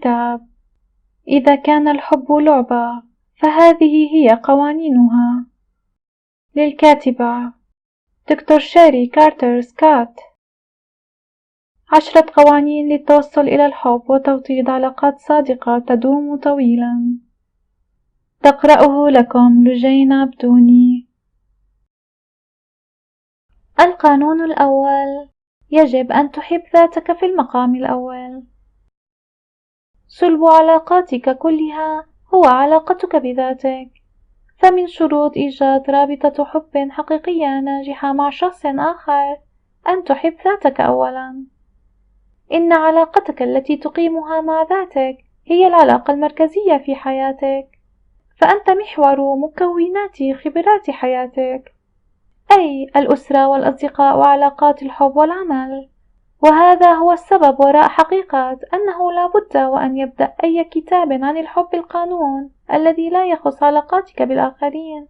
الكتاب. إذا كان الحب لعبة فهذه هي قوانينها. للكاتبة دكتور شيري كارتر سكوت. 10 قوانين للتوصل إلى الحب وتوطيد علاقات صادقة تدوم طويلا. تقرأه لكم لجينة بدوني. القانون الأول: يجب أن تحب ذاتك في المقام الأول. صلب علاقاتك كلها هو علاقتك بذاتك، فمن شروط إيجاد رابطة حب حقيقية ناجحة مع شخص آخر أن تحب ذاتك أولا. إن علاقتك التي تقيمها مع ذاتك هي العلاقة المركزية في حياتك، فأنت محور مكونات خبرات حياتك، أي الأسرة والأصدقاء وعلاقات الحب والعمل. وهذا هو السبب وراء حقيقة أنه لا بد وأن يبدأ أي كتاب عن الحب القانون الذي لا يخص علاقاتك بالآخرين،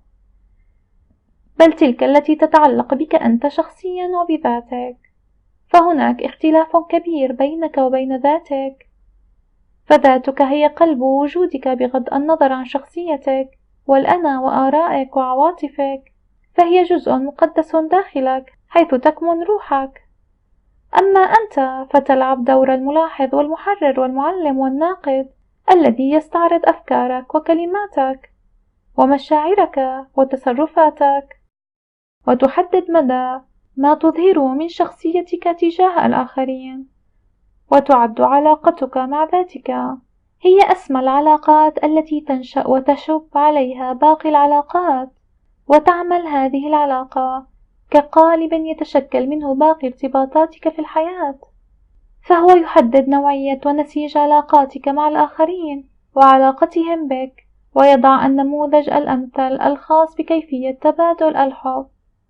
بل تلك التي تتعلق بك أنت شخصيا وبذاتك. فهناك اختلاف كبير بينك وبين ذاتك، فذاتك هي قلب وجودك بغض النظر عن شخصيتك والأنا وآرائك وعواطفك، فهي جزء مقدس داخلك حيث تكمن روحك. أما أنت فتلعب دور الملاحظ والمحرر والمعلم والناقد الذي يستعرض أفكارك وكلماتك ومشاعرك وتصرفاتك، وتحدد مدى ما تظهره من شخصيتك تجاه الآخرين. وتعد علاقتك مع ذاتك هي أسمى العلاقات التي تنشأ وتشب عليها باقي العلاقات، وتعمل هذه العلاقة كقالب يتشكل منه باقي ارتباطاتك في الحياة، فهو يحدد نوعية ونسيج علاقاتك مع الآخرين وعلاقتهم بك، ويضع النموذج الأمثل الخاص بكيفية تبادل الحب.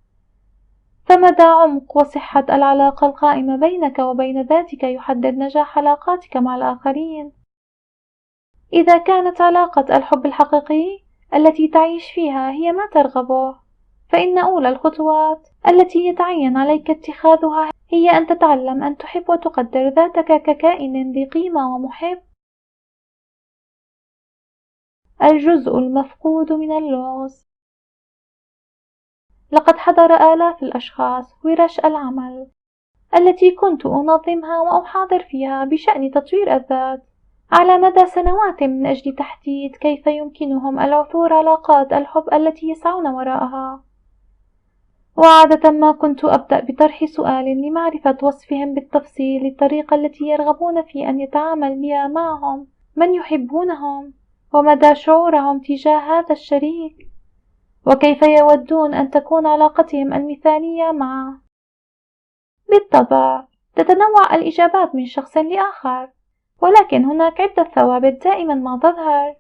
فمدى عمق وصحة العلاقة القائمة بينك وبين ذاتك يحدد نجاح علاقاتك مع الآخرين. إذا كانت علاقة الحب الحقيقي التي تعيش فيها هي ما ترغبه، فإن أولى الخطوات التي يتعين عليك اتخاذها هي أن تتعلم أن تحب وتقدر ذاتك ككائن ذي قيمة ومحب. الجزء المفقود من اللغز. لقد حضر آلاف الأشخاص ورش العمل التي كنت أنظمها وأحاضر فيها بشأن تطوير الذات على مدى سنوات من أجل تحديد كيف يمكنهم العثور على علاقات الحب التي يسعون وراءها. وعادة ما كنت أبدأ بطرح سؤال لمعرفة وصفهم بالتفصيل للطريقة التي يرغبون في أن يتعامل بها معهم من يحبونهم، ومدى شعورهم تجاه هذا الشريك، وكيف يودون أن تكون علاقتهم المثالية معه. بالطبع تتنوع الإجابات من شخص لآخر، ولكن هناك عدة ثوابت دائما ما تظهر.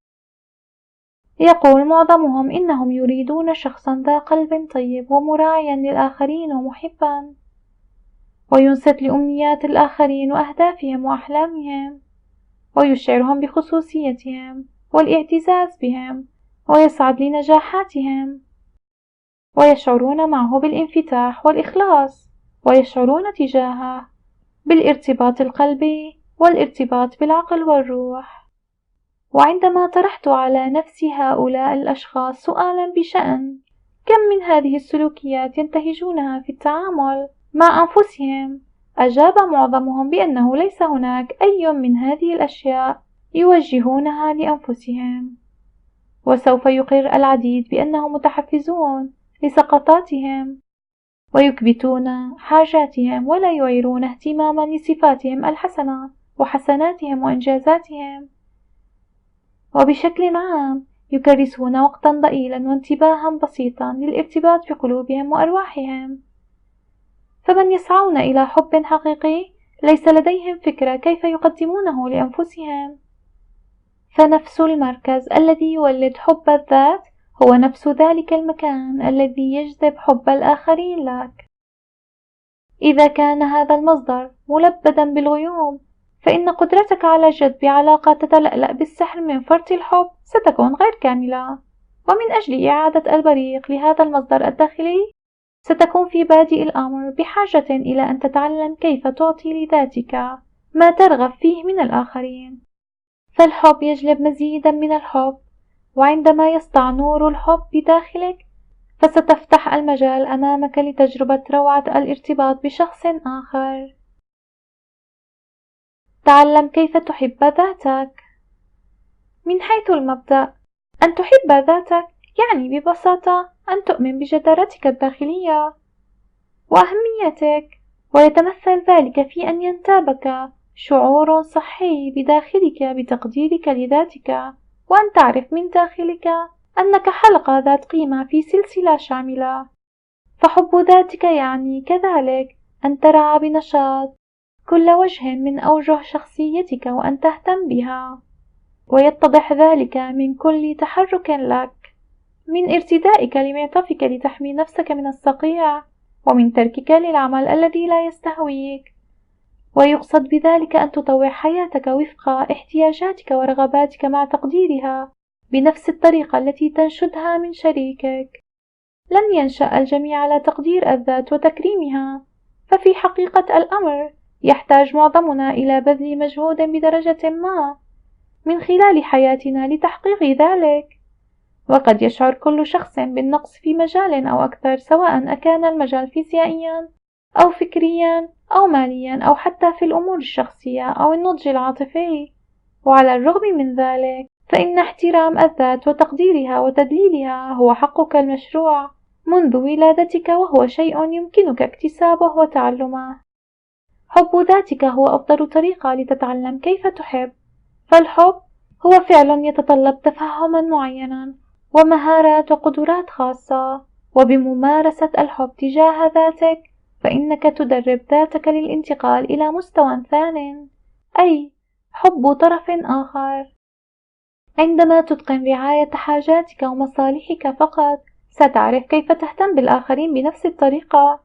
يقول معظمهم إنهم يريدون شخصا ذا قلب طيب ومراعيا للآخرين ومحبا، وينصت لأمنيات الآخرين وأهدافهم وأحلامهم، ويشعرهم بخصوصيتهم والاعتزاز بهم، ويسعد لنجاحاتهم، ويشعرون معه بالانفتاح والإخلاص، ويشعرون تجاهه بالارتباط القلبي والارتباط بالعقل والروح. وعندما طرحت على نفس هؤلاء الأشخاص سؤالا بشأن كم من هذه السلوكيات ينتهجونها في التعامل مع أنفسهم، أجاب معظمهم بأنه ليس هناك أي من هذه الأشياء يوجهونها لأنفسهم. وسوف يقر العديد بأنهم متحفزون لسقطاتهم ويكبتون حاجاتهم ولا يعيرون اهتماما لصفاتهم الحسنة وحسناتهم وإنجازاتهم، وبشكل عام يكرسون وقتا ضئيلا وانتباها بسيطا للارتباط بقلوبهم وأرواحهم. فمن يسعون إلى حب حقيقي ليس لديهم فكرة كيف يقدمونه لأنفسهم، فنفس المركز الذي يولد حب الذات هو نفس ذلك المكان الذي يجذب حب الآخرين لك. إذا كان هذا المصدر ملبدا بالغيوم، فإن قدرتك على جذب علاقة تتلألأ بالسحر من فرط الحب ستكون غير كاملة. ومن أجل إعادة البريق لهذا المصدر الداخلي ستكون في بادئ الأمر بحاجة إلى أن تتعلم كيف تعطي لذاتك ما ترغب فيه من الآخرين. فالحب يجلب مزيدا من الحب، وعندما يسطع نور الحب بداخلك فستفتح المجال أمامك لتجربة روعة الارتباط بشخص آخر. تعلم كيف تحب ذاتك. من حيث المبدأ، أن تحب ذاتك يعني ببساطة أن تؤمن بجدارتك الداخلية وأهميتك، ويتمثل ذلك في أن ينتابك شعور صحي بداخلك بتقديرك لذاتك، وأن تعرف من داخلك أنك حلقة ذات قيمة في سلسلة شاملة. فحب ذاتك يعني كذلك أن ترعى بنشاط كل وجه من أوجه شخصيتك وأن تهتم بها، ويتضح ذلك من كل تحرك لك، من ارتدائك لمعطفك لتحمي نفسك من الصقيع، ومن تركك للعمل الذي لا يستهويك. ويقصد بذلك أن تطوع حياتك وفق احتياجاتك ورغباتك مع تقديرها بنفس الطريقة التي تنشدها من شريكك. لن ينشأ الجميع على تقدير الذات وتكريمها، ففي حقيقة الأمر يحتاج معظمنا إلى بذل مجهود بدرجة ما من خلال حياتنا لتحقيق ذلك. وقد يشعر كل شخص بالنقص في مجال أو أكثر، سواء أكان المجال فيزيائيا أو فكريا أو ماليا أو حتى في الأمور الشخصية أو النضج العاطفي. وعلى الرغم من ذلك فإن احترام الذات وتقديرها وتدليلها هو حقك المشروع منذ ولادتك، وهو شيء يمكنك اكتسابه وتعلمه. حب ذاتك هو أفضل طريقة لتتعلم كيف تحب، فالحب هو فعل يتطلب تفهما معينا ومهارات وقدرات خاصة. وبممارسة الحب تجاه ذاتك فإنك تدرب ذاتك للانتقال إلى مستوى ثان، أي حب طرف آخر. عندما تتقن رعاية حاجاتك ومصالحك فقط ستعرف كيف تهتم بالآخرين بنفس الطريقة.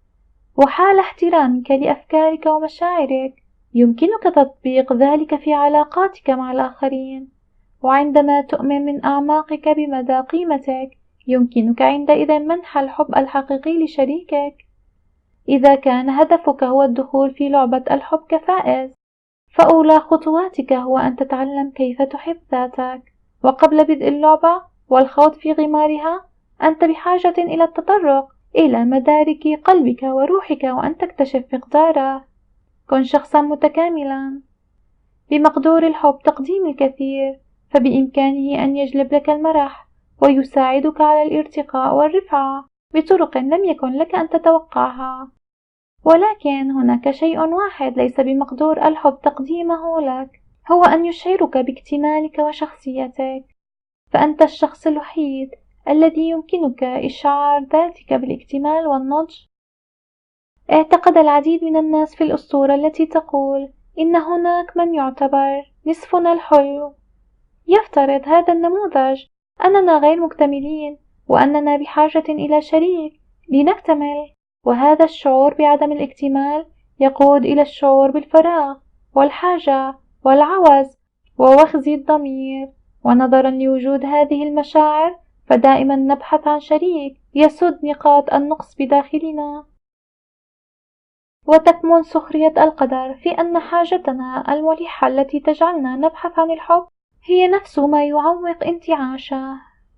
وحال احترامك لأفكارك ومشاعرك يمكنك تطبيق ذلك في علاقاتك مع الآخرين. وعندما تؤمن من أعماقك بمدى قيمتك يمكنك عندئذ منح الحب الحقيقي لشريكك. إذا كان هدفك هو الدخول في لعبة الحب كفائز، فأولى خطواتك هو أن تتعلم كيف تحب ذاتك. وقبل بدء اللعبة والخوض في غمارها أنت بحاجة إلى التطرق إلى مدارك قلبك وروحك وأن تكتشف مقداره. كن شخصا متكاملا بمقدور الحب تقديم الكثير، فبإمكانه أن يجلب لك المرح ويساعدك على الارتقاء والرفعة بطرق لم يكن لك أن تتوقعها. ولكن هناك شيء واحد ليس بمقدور الحب تقديمه لك، هو أن يشعرك باكتمالك وشخصيتك. فأنت الشخص الوحيد الذي يمكنك إشعار ذاتك بالاكتمال والنضج. اعتقد العديد من الناس في الأسطورة التي تقول إن هناك من يعتبر نصفنا الحلو. يفترض هذا النموذج أننا غير مكتملين وأننا بحاجة إلى شريك لنكتمل، وهذا الشعور بعدم الاكتمال يقود إلى الشعور بالفراغ والحاجة والعوز ووخز الضمير. ونظرا لوجود هذه المشاعر فدائما نبحث عن شريك يسد نقاط النقص بداخلنا. وتكمن سخرية القدر في أن حاجتنا الملحة التي تجعلنا نبحث عن الحب هي نفس ما يعوق انتعاشه.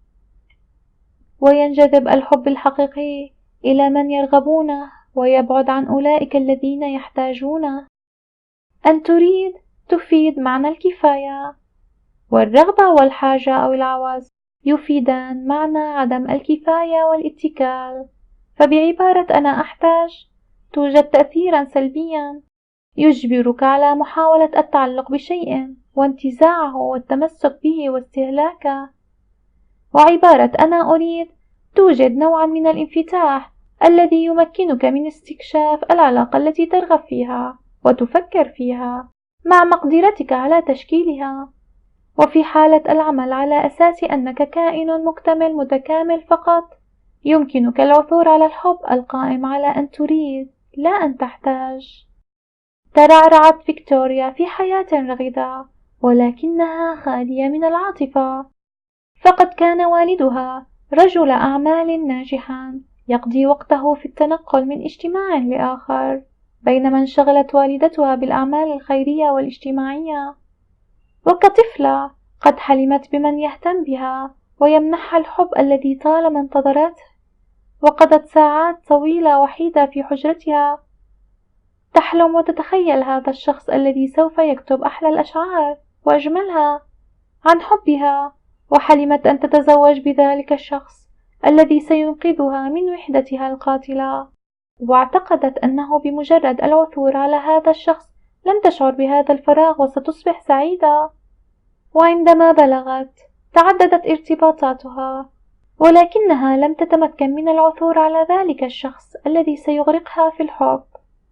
وينجذب الحب الحقيقي إلى من يرغبونه ويبعد عن أولئك الذين يحتاجونه. أن تريد تفيد معنى الكفاية، والرغبة والحاجة أو العوز يفيدان معنى عدم الكفاية والاتكال. فبعبارة أنا أحتاج توجد تأثيرا سلبيا يجبرك على محاولة التعلق بشيء وانتزاعه والتمسك به واستهلاكه. وعبارة أنا أريد توجد نوعا من الانفتاح الذي يمكنك من استكشاف العلاقة التي ترغب فيها وتفكر فيها مع مقدرتك على تشكيلها. وفي حالة العمل على أساس أنك كائن مكتمل متكامل فقط يمكنك العثور على الحب القائم على أن تريد لا أن تحتاج. ترعرعت فيكتوريا في حياة رغدة ولكنها خالية من العاطفة، فقد كان والدها رجل أعمال ناجحا يقضي وقته في التنقل من اجتماع لآخر، بينما انشغلت والدتها بالأعمال الخيرية والاجتماعية. وكطفلة قد حلمت بمن يهتم بها ويمنحها الحب الذي طالما انتظرته، وقضت ساعات طويلة وحيدة في حجرتها تحلم وتتخيل هذا الشخص الذي سوف يكتب أحلى الأشعار وأجملها عن حبها، وحلمت أن تتزوج بذلك الشخص الذي سينقذها من وحدتها القاتلة، واعتقدت أنه بمجرد العثور على هذا الشخص لن تشعر بهذا الفراغ وستصبح سعيدة. وعندما بلغت تعددت ارتباطاتها، ولكنها لم تتمكن من العثور على ذلك الشخص الذي سيغرقها في الحب،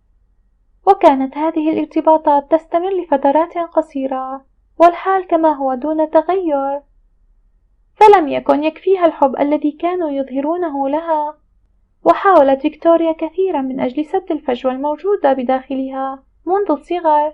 وكانت هذه الارتباطات تستمر لفترات قصيرة والحال كما هو دون تغير، فلم يكن يكفيها الحب الذي كانوا يظهرونه لها، وحاولت فيكتوريا كثيرا من أجل سد الفجوة الموجودة بداخلها منذ الصغر،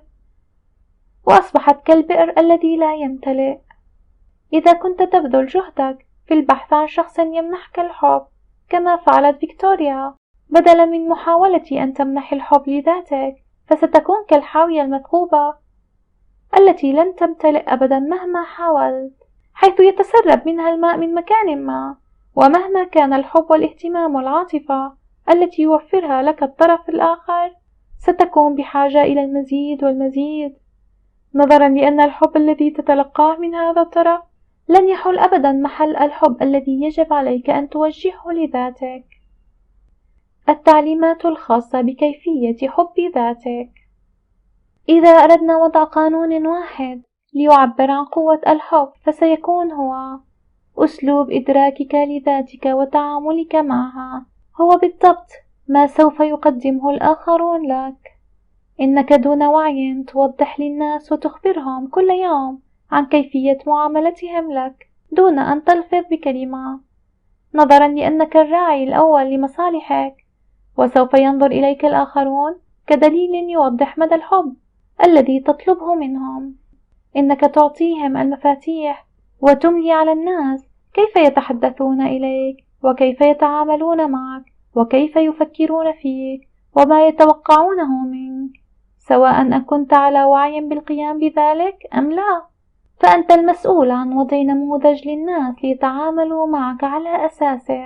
وأصبحت كالبئر الذي لا يمتلئ. إذا كنت تبذل جهدك في البحث عن شخص يمنحك الحب كما فعلت فيكتوريا بدلا من محاولة أن تمنح الحب لذاتك، فستكون كالحاوية المثقوبة التي لن تمتلئ أبدا مهما حاولت، حيث يتسرب منها الماء من مكان ما، ومهما كان الحب والاهتمام والعاطفة التي يوفرها لك الطرف الآخر ستكون بحاجة إلى المزيد والمزيد، نظرا لأن الحب الذي تتلقاه من هذا الطرف لن يحل أبدا محل الحب الذي يجب عليك أن توجهه لذاتك. التعليمات الخاصة بكيفية حب ذاتك. إذا أردنا وضع قانون واحد ليعبر عن قوة الحب فسيكون هو: أسلوب إدراكك لذاتك وتعاملك معها هو بالضبط ما سوف يقدمه الآخرون لك. إنك دون وعي توضح للناس وتخبرهم كل يوم عن كيفية معاملتهم لك دون أن تلفظ بكلمة، نظرا لأنك الراعي الأول لمصالحك، وسوف ينظر إليك الآخرون كدليل يوضح مدى الحب الذي تطلبه منهم. إنك تعطيهم المفاتيح وتملي على الناس كيف يتحدثون إليك وكيف يتعاملون معك وكيف يفكرون فيك وما يتوقعونه منك، سواء كنت على وعي بالقيام بذلك أم لا، فأنت المسؤول عن وضع نموذج للناس ليتعاملوا معك على أساسه.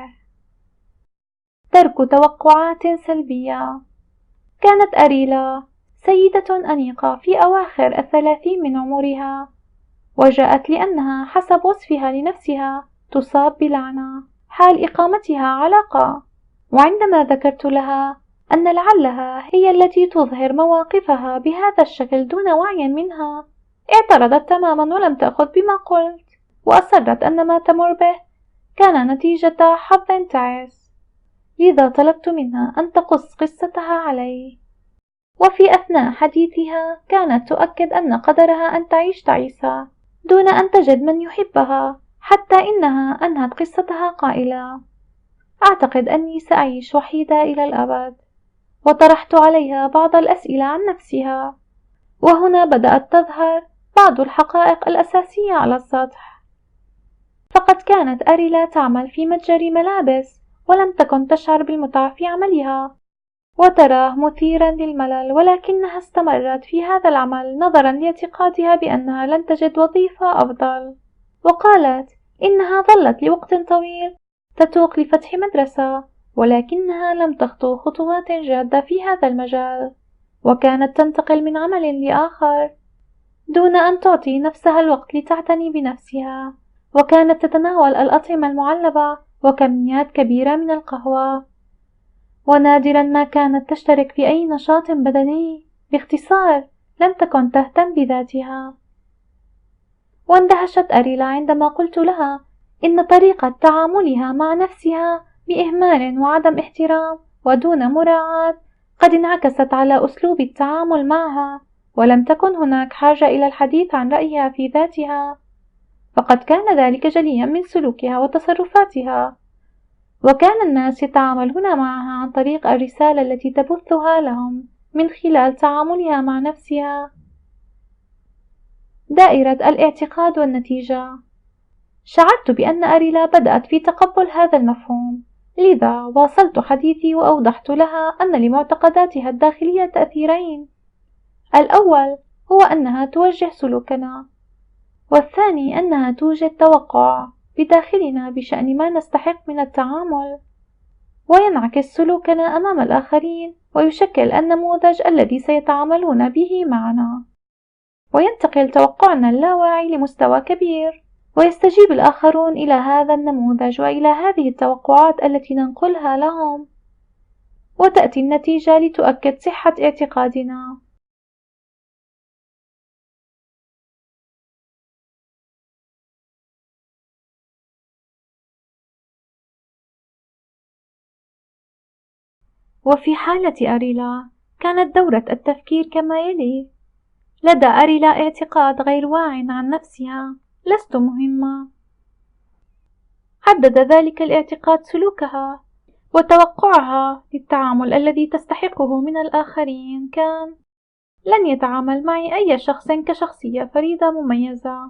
ترك توقعات سلبية. كانت أريلا سيدة أنيقة في أواخر 30 من عمرها، وجاءت لأنها حسب وصفها لنفسها تصاب بلعنة حال إقامتها علاقة، وعندما ذكرت لها أن لعلها هي التي تظهر مواقفها بهذا الشكل دون وعي منها اعترضت تماما ولم تأخذ بما قلت، وأصرت أن ما تمر به كان نتيجة حظ تعس، لذا طلبت منها أن تقص قصتها علي. وفي أثناء حديثها كانت تؤكد أن قدرها أن تعيش تعيسة دون أن تجد من يحبها، حتى إنها أنهت قصتها قائلة: أعتقد أني سأعيش وحيدة إلى الأبد. وطرحت عليها بعض الأسئلة عن نفسها، وهنا بدأت تظهر بعض الحقائق الأساسية على السطح. فقد كانت أريلا تعمل في متجر ملابس ولم تكن تشعر بالمتعة في عملها وتراه مثيرا للملل، ولكنها استمرت في هذا العمل نظرا لاعتقادها بأنها لن تجد وظيفة أفضل، وقالت إنها ظلت لوقت طويل تتوق لفتح مدرسة، ولكنها لم تخطو خطوات جادة في هذا المجال، وكانت تنتقل من عمل لآخر دون أن تعطي نفسها الوقت لتعتني بنفسها، وكانت تتناول الأطعمة المعلبة وكميات كبيرة من القهوة، ونادرا ما كانت تشترك في أي نشاط بدني. باختصار لم تكن تهتم بذاتها. واندهشت أريلا عندما قلت لها إن طريقة تعاملها مع نفسها بإهمال وعدم احترام ودون مراعاة قد انعكست على أسلوب التعامل معها، ولم تكن هناك حاجة إلى الحديث عن رأيها في ذاتها، فقد كان ذلك جليا من سلوكها وتصرفاتها، وكان الناس يتعاملون معها عن طريق الرسالة التي تبثها لهم من خلال تعاملها مع نفسها. دائرة الاعتقاد والنتيجة. شعرت بأن أريلا بدأت في تقبل هذا المفهوم، لذا واصلت حديثي وأوضحت لها أن لمعتقداتها الداخلية تأثيرين: الأول هو أنها توجه سلوكنا، والثاني أنها توجد توقع بداخلنا بشأن ما نستحق من التعامل، وينعكس سلوكنا أمام الآخرين ويشكل النموذج الذي سيتعاملون به معنا. وينتقل توقعنا اللاواعي لمستوى كبير، ويستجيب الآخرون إلى هذا النموذج وإلى هذه التوقعات التي ننقلها لهم، وتأتي النتيجة لتؤكد صحة اعتقادنا. وفي حالة أريلا كانت دورة التفكير كما يلي: لدى أريلا اعتقاد غير واع عن نفسها: لست مهمة. حدد ذلك الاعتقاد سلوكها، وتوقعها للتعامل الذي تستحقه من الآخرين كان: لن يتعامل معي أي شخص كشخصية فريدة مميزة.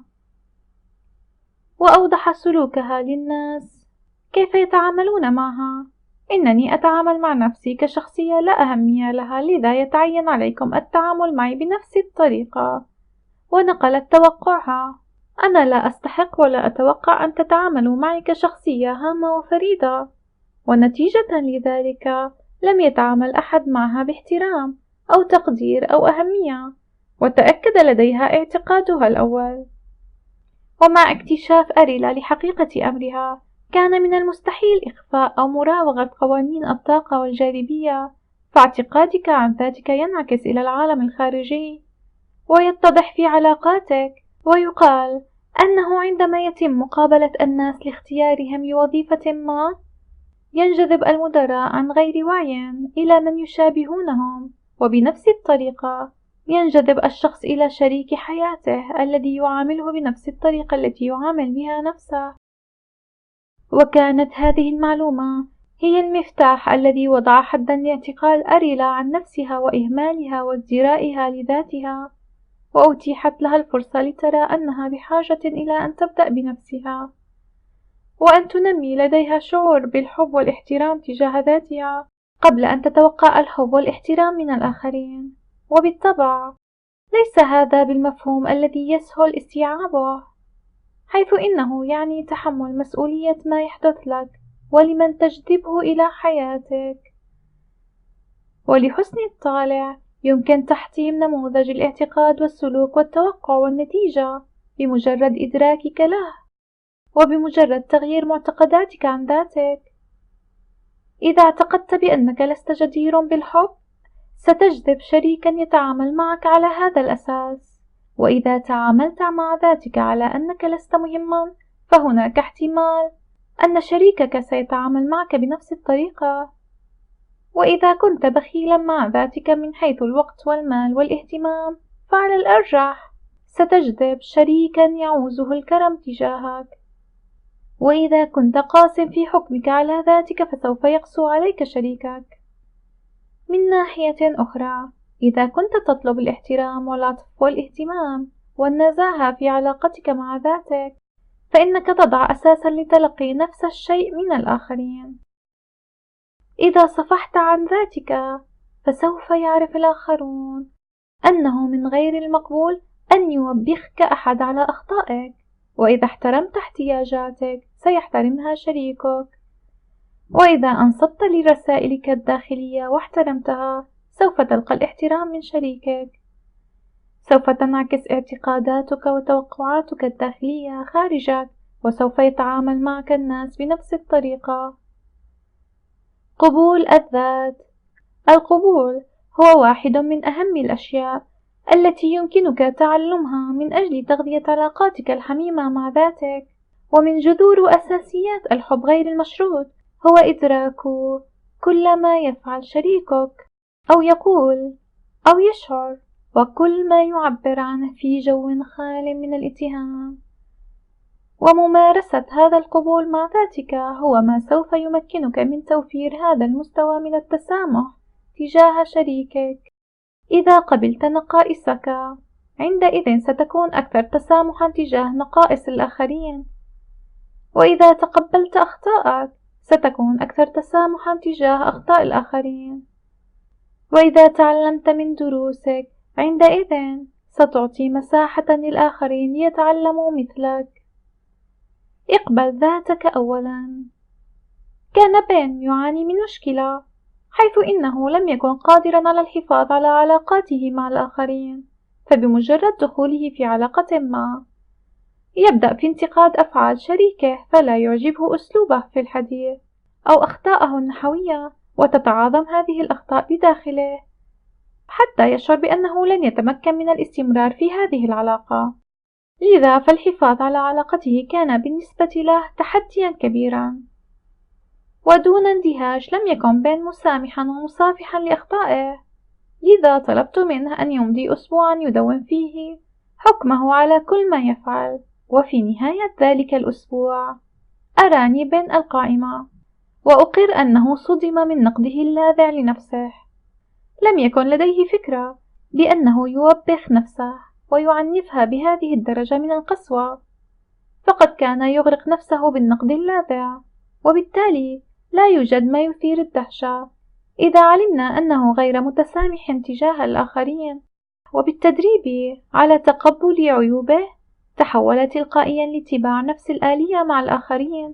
وأوضح سلوكها للناس كيف يتعاملون معها: إنني أتعامل مع نفسي كشخصية لا أهمية لها، لذا يتعين عليكم التعامل معي بنفس الطريقة. ونقلت توقعها: أنا لا أستحق ولا أتوقع أن تتعاملوا معي كشخصية هامة وفريدة. ونتيجة لذلك لم يتعامل أحد معها باحترام أو تقدير أو أهمية، وتأكد لديها اعتقادها الأول. ومع اكتشاف أريلا لحقيقة أمرها، كان من المستحيل إخفاء أو مراوغة قوانين الطاقة والجاذبية، فاعتقادك عن ذاتك ينعكس إلى العالم الخارجي ويتضح في علاقاتك. ويقال أنه عندما يتم مقابلة الناس لاختيارهم لوظيفة ما، ينجذب المدراء عن غير وعي إلى من يشابهونهم، وبنفس الطريقة ينجذب الشخص إلى شريك حياته الذي يعامله بنفس الطريقة التي يعامل بها نفسه. وكانت هذه المعلومة هي المفتاح الذي وضع حدًا لاعتقاد أريلا عن نفسها وإهمالها وازدرائها لذاتها، وأتيحت لها الفرصة لترى أنها بحاجة إلى أن تبدأ بنفسها، وأن تنمي لديها شعور بالحب والاحترام تجاه ذاتها قبل أن تتوقع الحب والاحترام من الآخرين. وبالطبع ليس هذا بالمفهوم الذي يسهل استيعابه، حيث إنه يعني تحمل مسؤولية ما يحدث لك ولمن تجذبه إلى حياتك. ولحسن الطالع يمكن تحطيم نموذج الاعتقاد والسلوك والتوقع والنتيجة بمجرد إدراكك له، وبمجرد تغيير معتقداتك عن ذاتك. إذا اعتقدت بأنك لست جدير بالحب، ستجذب شريكا يتعامل معك على هذا الأساس. وإذا تعاملت مع ذاتك على أنك لست مهما، فهناك احتمال أن شريكك سيتعامل معك بنفس الطريقة. وإذا كنت بخيلا مع ذاتك من حيث الوقت والمال والاهتمام، فعلى الأرجح ستجذب شريكا يعوزه الكرم تجاهك. وإذا كنت قاسٍ في حكمك على ذاتك، فسوف يقسو عليك شريكك. من ناحية أخرى، إذا كنت تطلب الاحترام والعطف والاهتمام والنزاهة في علاقتك مع ذاتك، فإنك تضع أساسًا لتلقي نفس الشيء من الآخرين. إذا صفحت عن ذاتك، فسوف يعرف الآخرون أنه من غير المقبول أن يوبخك أحد على أخطائك. وإذا احترمت احتياجاتك، سيحترمها شريكك. وإذا أنصت لرسائلك الداخلية واحترمتها، سوف تلقى الاحترام من شريكك. سوف تنعكس اعتقاداتك وتوقعاتك الداخلية خارجك، وسوف يتعامل معك الناس بنفس الطريقة. قبول الذات. القبول هو واحد من أهم الأشياء التي يمكنك تعلمها من أجل تغذية علاقاتك الحميمة مع ذاتك. ومن جذور وأساسيات الحب غير المشروط هو إدراك كل ما يفعل شريكك أو يقول أو يشعر، وكل ما يعبر عنه في جو خال من الاتهام. وممارسة هذا القبول مع ذاتك هو ما سوف يمكنك من توفير هذا المستوى من التسامح تجاه شريكك. إذا قبلت نقائصك، عندئذ ستكون أكثر تسامحا تجاه نقائص الآخرين. وإذا تقبلت أخطائك، ستكون أكثر تسامحا تجاه أخطاء الآخرين. وإذا تعلمت من دروسك، عندئذ ستعطي مساحة للآخرين ليتعلموا مثلك. اقبل ذاتك أولاً. كان بين يعاني من مشكلة، حيث إنه لم يكن قادراً على الحفاظ على علاقاته مع الآخرين، فبمجرد دخوله في علاقة ما يبدأ في انتقاد أفعال شريكه، فلا يعجبه أسلوبه في الحديث أو أخطاءه النحوية، وتتعاظم هذه الأخطاء بداخله حتى يشعر بأنه لن يتمكن من الاستمرار في هذه العلاقة. لذا فالحفاظ على علاقته كان بالنسبة له تحديا كبيرا، ودون اندهاش لم يكن بين مسامحا ومصافحا لأخطائه. لذا طلبت منه أن يمضي أسبوعا يدون فيه حكمه على كل ما يفعل، وفي نهاية ذلك الأسبوع أراني بين القائمة، وأقر أنه صدم من نقده اللاذع لنفسه. لم يكن لديه فكرة بأنه يوبخ نفسه ويعنفها بهذه الدرجة من القسوة، فقد كان يغرق نفسه بالنقد اللاذع، وبالتالي لا يوجد ما يثير الدهشة إذا علمنا أنه غير متسامح تجاه الآخرين. وبالتدريب على تقبل عيوبه تحول تلقائيا لاتباع نفس الآلية مع الآخرين.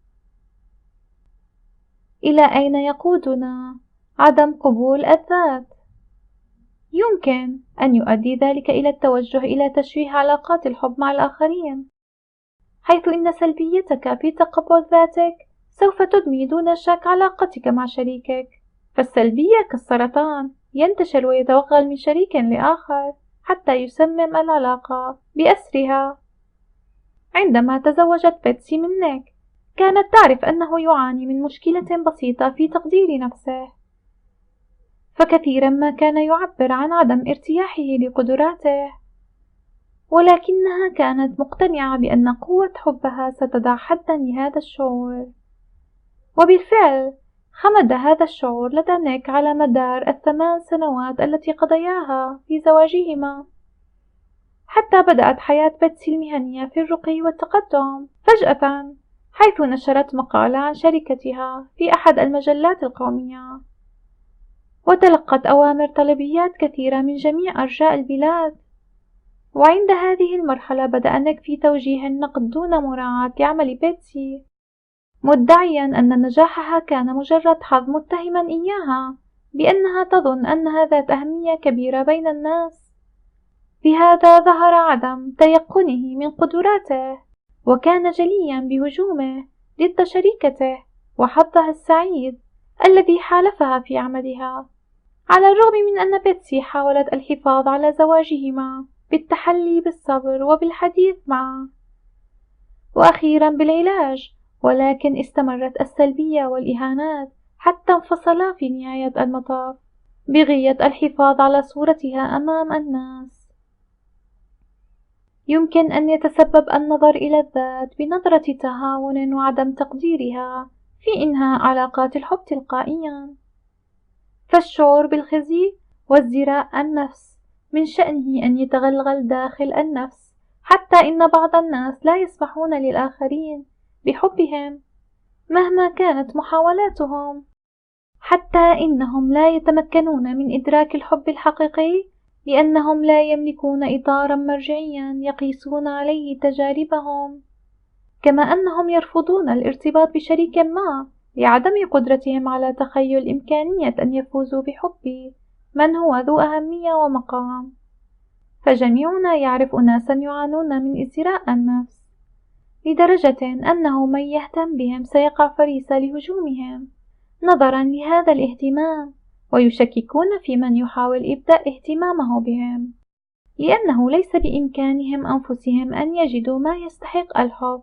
إلى أين يقودنا عدم قبول الذات؟ يمكن أن يؤدي ذلك إلى التوجه إلى تشويه علاقات الحب مع الآخرين، حيث إن سلبيتك في تقبل ذاتك سوف تدمي دون شك علاقتك مع شريكك. فالسلبية كالسرطان ينتشر ويتوغل من شريك لآخر حتى يسمم العلاقة بأسرها. عندما تزوجت بيتسي من نيك كانت تعرف أنه يعاني من مشكلة بسيطة في تقدير نفسه، فكثيرا ما كان يعبر عن عدم ارتياحه لقدراته، ولكنها كانت مقتنعة بأن قوة حبها ستضع حدا لهذا الشعور. وبالفعل خمد هذا الشعور لدى نيك على مدار ال8 سنوات التي قضياها في زواجهما، حتى بدأت حياة بيتسي المهنية في الرقي والتقدم فجأة، حيث نشرت مقالة عن شركتها في أحد المجلات القومية، وتلقت أوامر طلبيات كثيرة من جميع أرجاء البلاد. وعند هذه المرحلة بدأ نيك في توجيه النقد دون مراعاة لعمل بيتسي، مدعيا أن نجاحها كان مجرد حظ، متهما إياها بأنها تظن أنها ذات أهمية كبيرة بين الناس. بهذا ظهر عدم تيقنه من قدراته، وكان جليا بهجومه ضد شريكته وحظها السعيد الذي حالفها في عملها، على الرغم من أن بيتسي حاولت الحفاظ على زواجهما بالتحلي بالصبر وبالحديث معه وأخيرا بالعلاج، ولكن استمرت السلبية والإهانات حتى انفصلا في نهاية المطاف بغية الحفاظ على صورتها أمام الناس. يمكن أن يتسبب النظر إلى الذات بنظرة تهاون وعدم تقديرها في إنهاء علاقات الحب تلقائيا، فالشعور بالخزي وازدراء النفس من شأنه أن يتغلغل داخل النفس، حتى إن بعض الناس لا يسمحون للآخرين بحبهم مهما كانت محاولاتهم، حتى إنهم لا يتمكنون من إدراك الحب الحقيقي لأنهم لا يملكون إطارا مرجعيا يقيسون عليه تجاربهم، كما أنهم يرفضون الارتباط بشريك ما لعدم قدرتهم على تخيل إمكانية أن يفوزوا بحب من هو ذو أهمية ومقام. فجميعنا يعرف أناسا يعانون من ازدراء النفس لدرجة أنه من يهتم بهم سيقع فريسة لهجومهم نظرا لهذا الاهتمام، ويشككون في من يحاول إبداء اهتمامه بهم، لأنه ليس بإمكانهم أنفسهم أن يجدوا ما يستحق الحب.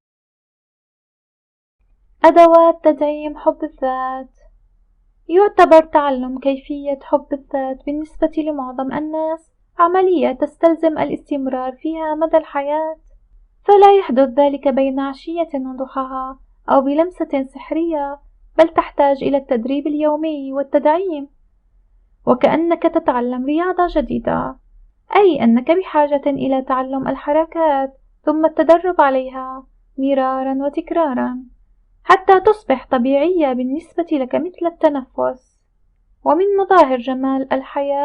أدوات تدعيم حب الذات. يعتبر تعلم كيفية حب الذات بالنسبة لمعظم الناس عملية تستلزم الاستمرار فيها مدى الحياة، فلا يحدث ذلك بين عشية وضحاها أو بلمسة سحرية، بل تحتاج إلى التدريب اليومي والتدعيم، وكأنك تتعلم رياضة جديدة، أي أنك بحاجة إلى تعلم الحركات ثم التدرب عليها مرارا وتكرارا حتى تصبح طبيعية بالنسبة لك مثل التنفس. ومن مظاهر جمال الحياة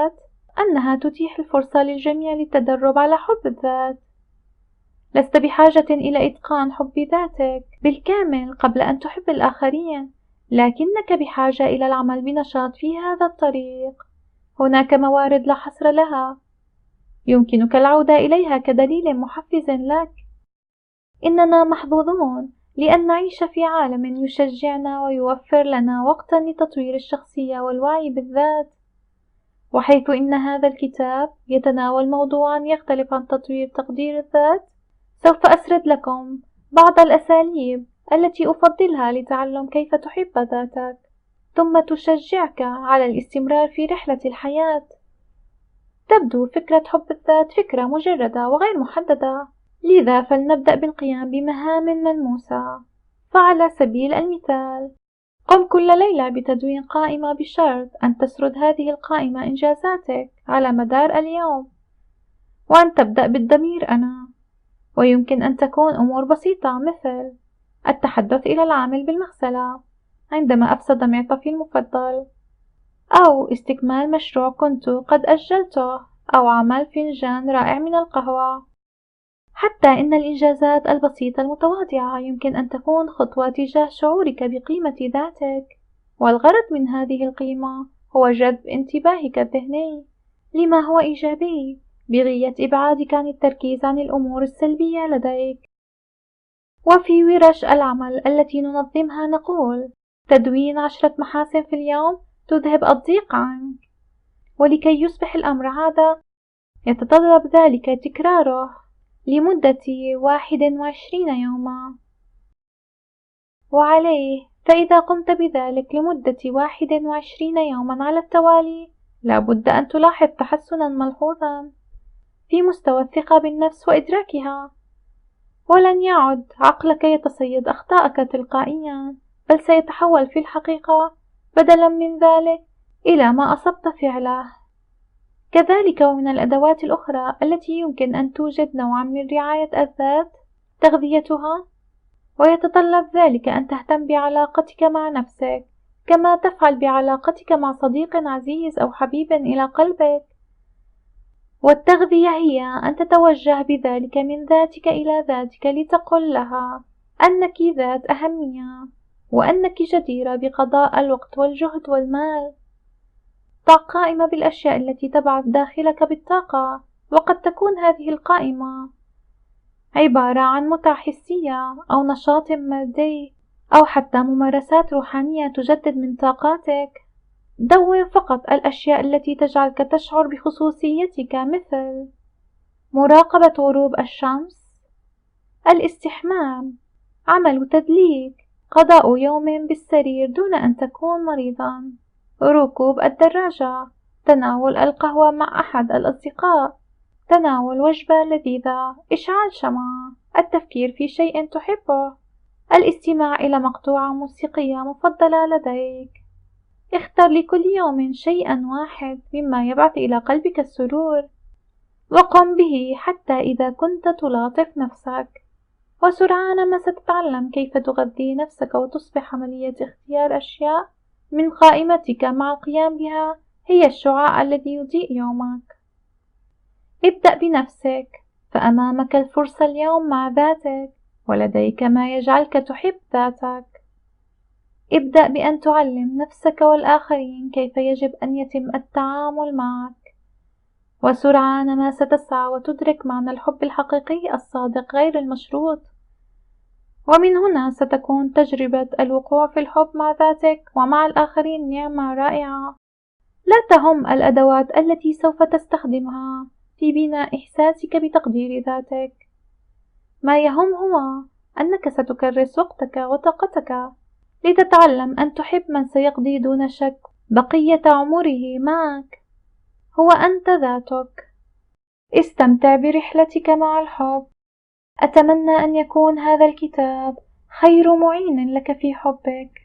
أنها تتيح الفرصة للجميع للتدرب على حب الذات. لست بحاجة إلى إتقان حب ذاتك بالكامل قبل أن تحب الآخرين، لكنك بحاجة إلى العمل بنشاط في هذا الطريق. هناك موارد لا حصر لها، يمكنك العودة إليها كدليل محفز لك. إننا محظوظون لأن نعيش في عالم يشجعنا ويوفر لنا وقتا لتطوير الشخصية والوعي بالذات. وحيث إن هذا الكتاب يتناول موضوعا يختلف عن تطوير تقدير الذات، سوف أسرد لكم بعض الأساليب التي أفضلها لتعلم كيف تحب ذاتك، ثم تشجعك على الاستمرار في رحلة الحياة. تبدو فكرة حب الذات فكرة مجردة وغير محددة، لذا فلنبدأ بالقيام بمهام ملموسة. فعلى سبيل المثال، قم كل ليلة بتدوين قائمة بشرط أن تسرد هذه القائمة إنجازاتك على مدار اليوم، وأن تبدأ بالضمير أنا. ويمكن أن تكون أمور بسيطة مثل التحدث إلى العامل بالمغسلة عندما أفسد معطفي المفضل، أو استكمال مشروع كنت قد أجلته، أو عمل فنجان رائع من القهوة. حتى إن الإنجازات البسيطة المتواضعة يمكن أن تكون خطوة تجاه شعورك بقيمة ذاتك، والغرض من هذه القيمة هو جذب انتباهك الذهني لما هو إيجابي بغية إبعادك عن التركيز عن الأمور السلبية لديك. وفي ورش العمل التي ننظمها نقول تدوين 10 محاسن في اليوم تذهب الضيق عنك، ولكي يصبح الأمر عادة يتطلب ذلك تكراره لمدة 21 يوما. وعليه فإذا قمت بذلك لمدة 21 يوما على التوالي، لا بد أن تلاحظ تحسنا ملحوظا في مستوى الثقة بالنفس وإدراكها، ولن يعد عقلك يتصيد أخطائك تلقائيا، بل سيتحول في الحقيقة بدلا من ذلك إلى ما أصبت فعله. كذلك ومن الأدوات الأخرى التي يمكن أن توجد نوعا من رعاية الذات تغذيتها، ويتطلب ذلك أن تهتم بعلاقتك مع نفسك كما تفعل بعلاقتك مع صديق عزيز أو حبيب إلى قلبك. والتغذية هي أن تتوجه بذلك من ذاتك إلى ذاتك لتقل لها أنك ذات أهمية، وأنك جديرة بقضاء الوقت والجهد والمال. ضع قائمة بالأشياء التي تبعث داخلك بالطاقة، وقد تكون هذه القائمة عبارة عن متع حسية أو نشاط مادي أو حتى ممارسات روحانية تجدد من طاقاتك. دون فقط الأشياء التي تجعلك تشعر بخصوصيتك مثل مراقبة غروب الشمس، الاستحمام، عمل تدليك، قضاء يوم بالسرير دون أن تكون مريضا، ركوب الدراجة، تناول القهوة مع أحد الأصدقاء، تناول وجبة لذيذة، إشعال شمعة، التفكير في شيء تحبه، الاستماع إلى مقطوعة موسيقية مفضلة لديك. اختر لكل يوم شيئا واحد مما يبعث إلى قلبك السرور، وقم به حتى إذا كنت تلاطف نفسك، وسرعان ما ستتعلم كيف تغذي نفسك وتصبح عملية اختيار أشياء من قائمتك مع القيام بها هي الشعاع الذي يضيء يومك. ابدأ بنفسك، فأمامك الفرصة اليوم مع ذاتك، ولديك ما يجعلك تحب ذاتك. ابدأ بأن تعلم نفسك والآخرين كيف يجب أن يتم التعامل معك، وسرعان ما ستسعى وتدرك معنى الحب الحقيقي الصادق غير المشروط. ومن هنا ستكون تجربة الوقوع في الحب مع ذاتك ومع الآخرين نعمة رائعة. لا تهم الأدوات التي سوف تستخدمها في بناء إحساسك بتقدير ذاتك، ما يهم هو أنك ستكرس وقتك وطاقتك لتتعلم أن تحب من سيقضي دون شك بقية عمره معك. هو أنت ذاتك. استمتع برحلتك مع الحب. أتمنى أن يكون هذا الكتاب خير معين لك في حبك.